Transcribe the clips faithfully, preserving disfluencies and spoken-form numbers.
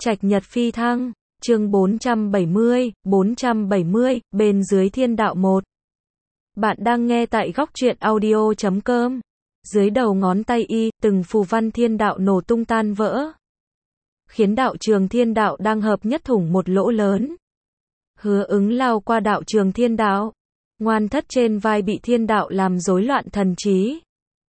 Trạch Nhật Phi Thăng, chương bốn trăm bảy mươi, bốn trăm bảy mươi, bên dưới thiên đạo một. Bạn đang nghe tại góc truyện audio chấm com. Dưới đầu ngón tay y, từng phù văn thiên đạo nổ tung tan vỡ. Khiến đạo trường thiên đạo đang hợp nhất thủng một lỗ lớn. Hứa Ứng lao qua đạo trường thiên đạo. Ngoan Thất trên vai bị thiên đạo làm rối loạn thần trí.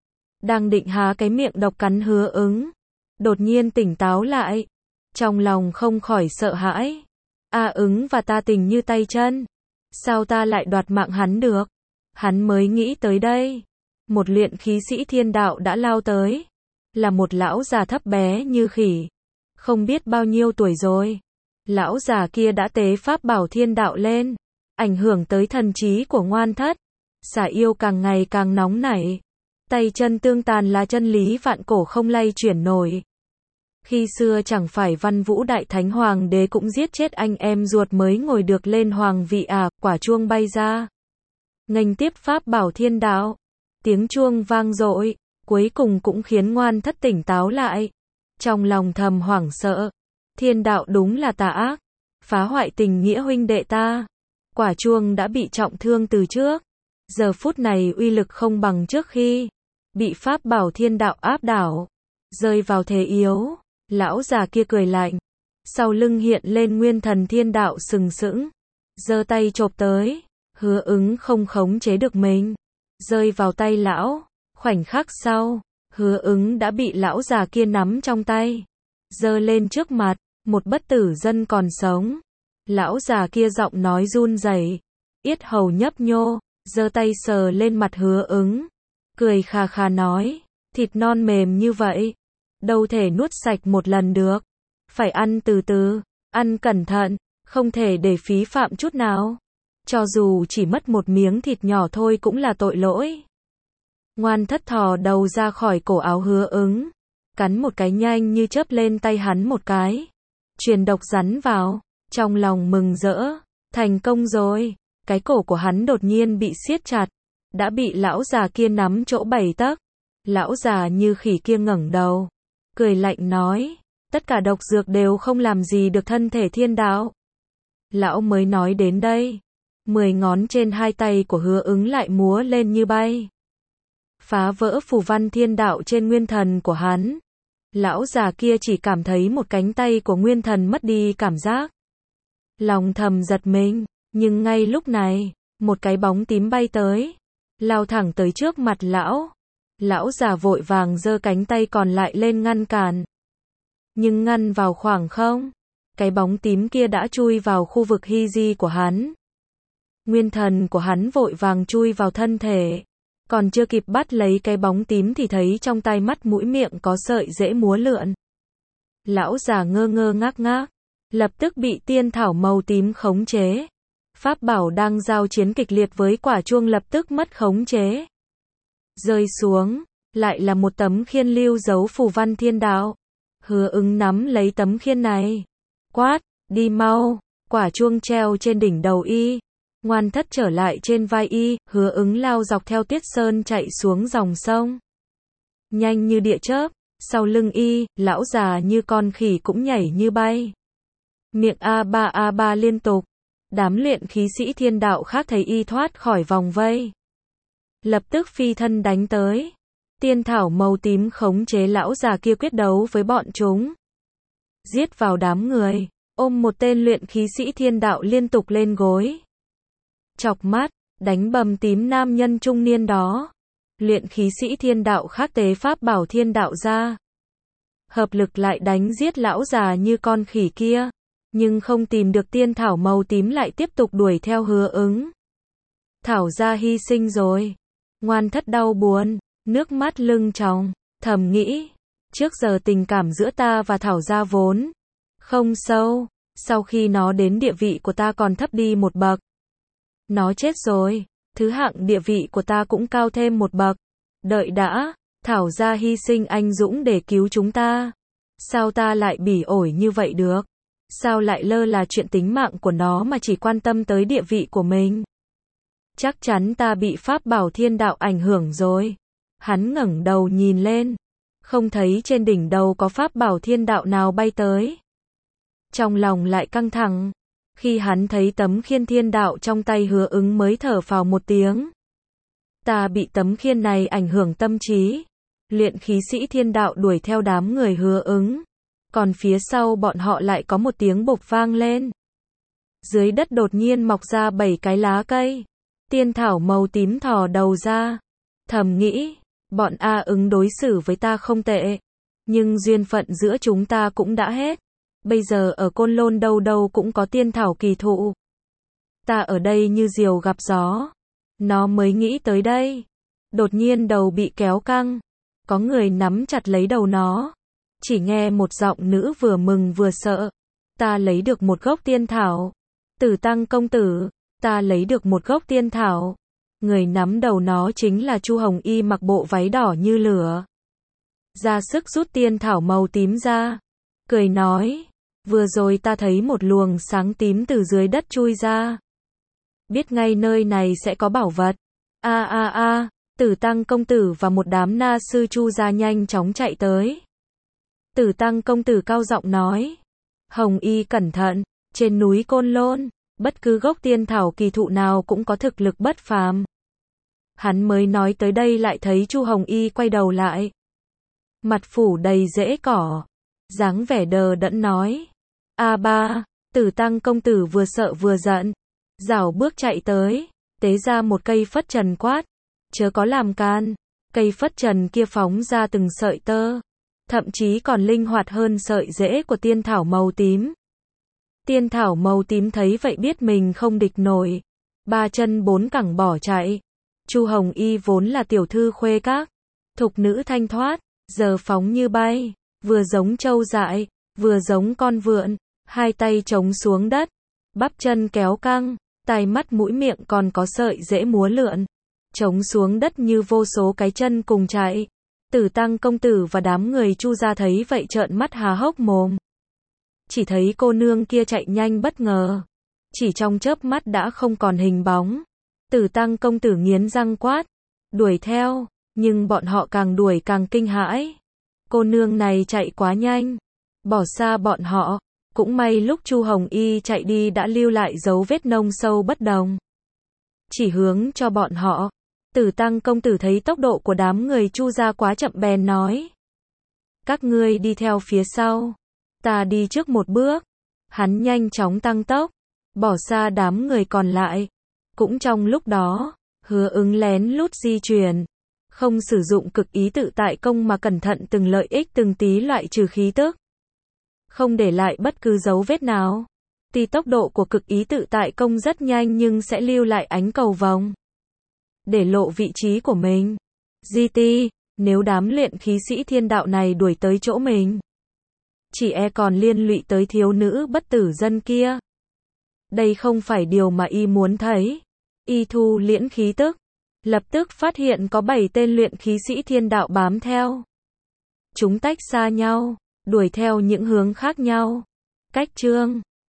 Đang định há cái miệng độc cắn Hứa Ứng. Đột nhiên tỉnh táo lại. Trong lòng không khỏi sợ hãi. A Ứng và ta tình như tay chân. Sao ta lại đoạt mạng hắn được? Hắn mới nghĩ tới đây. Một luyện khí sĩ thiên đạo đã lao tới. Là một lão già thấp bé như khỉ. Không biết bao nhiêu tuổi rồi. Lão già kia đã tế pháp bảo thiên đạo lên. Ảnh hưởng tới thần trí của Ngoan Thất. Xả yêu càng ngày càng nóng nảy. Tay chân tương tàn là chân lý vạn cổ không lay chuyển nổi. Khi xưa chẳng phải Văn Vũ Đại Thánh Hoàng đế cũng giết chết anh em ruột mới ngồi được lên hoàng vị à, quả chuông bay ra. Nghênh tiếp pháp bảo thiên đạo. Tiếng chuông vang dội, cuối cùng cũng khiến Ngoan Thất tỉnh táo lại. Trong lòng thầm hoảng sợ. Thiên đạo đúng là tà ác. Phá hoại tình nghĩa huynh đệ ta. Quả chuông đã bị trọng thương từ trước. Giờ phút này uy lực không bằng trước khi. Bị pháp bảo thiên đạo áp đảo. Rơi vào thế yếu. Lão già kia cười lạnh. Sau lưng hiện lên nguyên thần thiên đạo sừng sững. Giơ tay chộp tới. Hứa Ứng không khống chế được mình. Rơi vào tay lão. Khoảnh khắc sau. Hứa Ứng đã bị lão già kia nắm trong tay. Giơ lên trước mặt. Một bất tử dân còn sống. Lão già kia giọng nói run rẩy. Yết hầu nhấp nhô. Giơ tay sờ lên mặt Hứa Ứng. Cười khà khà nói. Thịt non mềm như vậy. Đâu thể nuốt sạch một lần được. Phải ăn từ từ, ăn cẩn thận, không thể để phí phạm chút nào. Cho dù chỉ mất một miếng thịt nhỏ thôi cũng là tội lỗi. Ngoan Thất thò đầu ra khỏi cổ áo Hứa Ứng. Cắn một cái nhanh như chớp lên tay hắn một cái. Truyền độc rắn vào. Trong lòng mừng rỡ. Thành công rồi. Cái cổ của hắn đột nhiên bị siết chặt. Đã bị lão già kia nắm chỗ bảy tấc. Lão già như khỉ kia ngẩng đầu. Cười lạnh nói, tất cả độc dược đều không làm gì được thân thể thiên đạo. Lão mới nói đến đây, mười ngón trên hai tay của Hứa Ứng lại múa lên như bay. Phá vỡ phù văn thiên đạo trên nguyên thần của hắn. Lão già kia chỉ cảm thấy một cánh tay của nguyên thần mất đi cảm giác. Lòng thầm giật mình, nhưng ngay lúc này, một cái bóng tím bay tới, lao thẳng tới trước mặt lão. Lão già vội vàng giơ cánh tay còn lại lên ngăn cản. Nhưng ngăn vào khoảng không. Cái bóng tím kia đã chui vào khu vực hy di của hắn. Nguyên thần của hắn vội vàng chui vào thân thể. Còn chưa kịp bắt lấy cái bóng tím thì thấy trong tai mắt mũi miệng có sợi rễ múa lượn. Lão già ngơ ngơ ngác ngác. Lập tức bị tiên thảo màu tím khống chế. Pháp bảo đang giao chiến kịch liệt với quả chuông lập tức mất khống chế. Rơi xuống, lại là một tấm khiên lưu dấu phù văn thiên đạo. Hứa Ứng nắm lấy tấm khiên này. Quát, đi mau, quả chuông treo trên đỉnh đầu y. Ngoan Thất trở lại trên vai y, Hứa Ứng lao dọc theo tuyết sơn chạy xuống dòng sông. Nhanh như địa chớp, sau lưng y, lão già như con khỉ cũng nhảy như bay. Miệng a ba a ba liên tục. Đám luyện khí sĩ thiên đạo khác thấy y thoát khỏi vòng vây. Lập tức phi thân đánh tới. Tiên thảo màu tím khống chế lão già kia quyết đấu với bọn chúng. Giết vào đám người. Ôm một tên luyện khí sĩ thiên đạo liên tục lên gối. Chọc mắt, đánh bầm tím nam nhân trung niên đó. Luyện khí sĩ thiên đạo khác tế pháp bảo thiên đạo ra. Hợp lực lại đánh giết lão già như con khỉ kia. Nhưng không tìm được tiên thảo màu tím lại tiếp tục đuổi theo Hứa Ứng. Thảo gia hy sinh rồi. Ngoan Thất đau buồn, nước mắt lưng tròng, thầm nghĩ, trước giờ tình cảm giữa ta và Thảo gia vốn không sâu, sau khi nó đến địa vị của ta còn thấp đi một bậc. Nó chết rồi, thứ hạng địa vị của ta cũng cao thêm một bậc. Đợi đã, Thảo gia hy sinh anh dũng để cứu chúng ta. Sao ta lại bỉ ổi như vậy được? Sao lại lơ là chuyện tính mạng của nó mà chỉ quan tâm tới địa vị của mình? Chắc chắn ta bị pháp bảo thiên đạo ảnh hưởng rồi. Hắn ngẩng đầu nhìn lên. Không thấy trên đỉnh đầu có pháp bảo thiên đạo nào bay tới. trong lòng lại căng thẳng. Khi hắn thấy tấm khiên thiên đạo trong tay Hứa Ứng mới thở phào một tiếng. Ta bị tấm khiên này ảnh hưởng tâm trí. Luyện khí sĩ thiên đạo đuổi theo đám người Hứa Ứng. Còn phía sau bọn họ lại có một tiếng bộp vang lên. Dưới đất đột nhiên mọc ra bảy cái lá cây. Tiên thảo màu tím thò đầu ra. Thầm nghĩ, bọn A Ứng đối xử với ta không tệ. Nhưng duyên phận giữa chúng ta cũng đã hết. Bây giờ ở Côn Lôn đâu đâu cũng có tiên thảo kỳ thụ. Ta ở đây như diều gặp gió. Nó mới nghĩ tới đây. Đột nhiên đầu bị kéo căng. Có người nắm chặt lấy đầu nó. Chỉ nghe một giọng nữ vừa mừng vừa sợ. Ta lấy được một gốc tiên thảo. Tử Tăng công tử, ta lấy được một gốc tiên thảo. Người nắm đầu nó chính là Chu Hồng Y mặc bộ váy đỏ như lửa. Ra sức rút tiên thảo màu tím ra. Cười nói, vừa rồi ta thấy một luồng sáng tím từ dưới đất chui ra. Biết ngay nơi này sẽ có bảo vật. A a a, Tử Tăng công tử và một đám na sư Chu gia nhanh chóng chạy tới. Tử Tăng công tử cao giọng nói, Hồng Y cẩn thận, trên núi Côn Lôn, bất cứ gốc tiên thảo kỳ thụ nào cũng có thực lực bất phàm. Hắn mới nói tới đây lại thấy Chu Hồng Y quay đầu lại. Mặt phủ đầy rễ cỏ, dáng vẻ đờ đẫn nói, A ba, Tử Tăng công tử vừa sợ vừa giận, rảo bước chạy tới, tế ra một cây phất trần quát, chớ có làm can. Cây phất trần kia phóng ra từng sợi tơ, thậm chí còn linh hoạt hơn sợi rễ của tiên thảo màu tím. Tiên thảo màu tím thấy vậy biết mình không địch nổi, ba chân bốn cẳng bỏ chạy. Chu Hồng Y vốn là tiểu thư khuê các, thục nữ thanh thoát, giờ phóng như bay, vừa giống trâu dại, vừa giống con vượn, hai tay chống xuống đất, bắp chân kéo căng, tai mắt mũi miệng còn có sợi rễ múa lượn, chống xuống đất như vô số cái chân cùng chạy. Tử Tăng công tử và đám người Chu gia thấy vậy trợn mắt há hốc mồm. Chỉ thấy cô nương kia chạy nhanh bất ngờ, chỉ trong chớp mắt đã không còn hình bóng. Tử Tăng công tử nghiến răng quát, đuổi theo, nhưng bọn họ càng đuổi càng kinh hãi. Cô nương này chạy quá nhanh, bỏ xa bọn họ, cũng may lúc Chu Hồng Y chạy đi đã lưu lại dấu vết nông sâu bất đồng. Chỉ hướng cho bọn họ. Tử Tăng công tử thấy tốc độ của đám người Chu gia quá chậm bèn nói, các ngươi đi theo phía sau, ta đi trước một bước. Hắn nhanh chóng tăng tốc, bỏ xa đám người còn lại. Cũng trong lúc đó, Hứa Ứng lén lút di chuyển, không sử dụng cực ý tự tại công mà cẩn thận từng lợi ích từng tí loại trừ khí tức, không để lại bất cứ dấu vết nào. Tuy tốc độ của cực ý tự tại công rất nhanh nhưng sẽ lưu lại ánh cầu vồng, để lộ vị trí của mình. Di ti, nếu đám luyện khí sĩ thiên đạo này đuổi tới chỗ mình, chỉ e còn liên lụy tới thiếu nữ bất tử dân kia. Đây không phải điều mà y muốn thấy. Y thu liễn khí tức, lập tức phát hiện có bảy tên luyện khí sĩ thiên đạo bám theo. Chúng tách xa nhau, đuổi theo những hướng khác nhau. Cách chương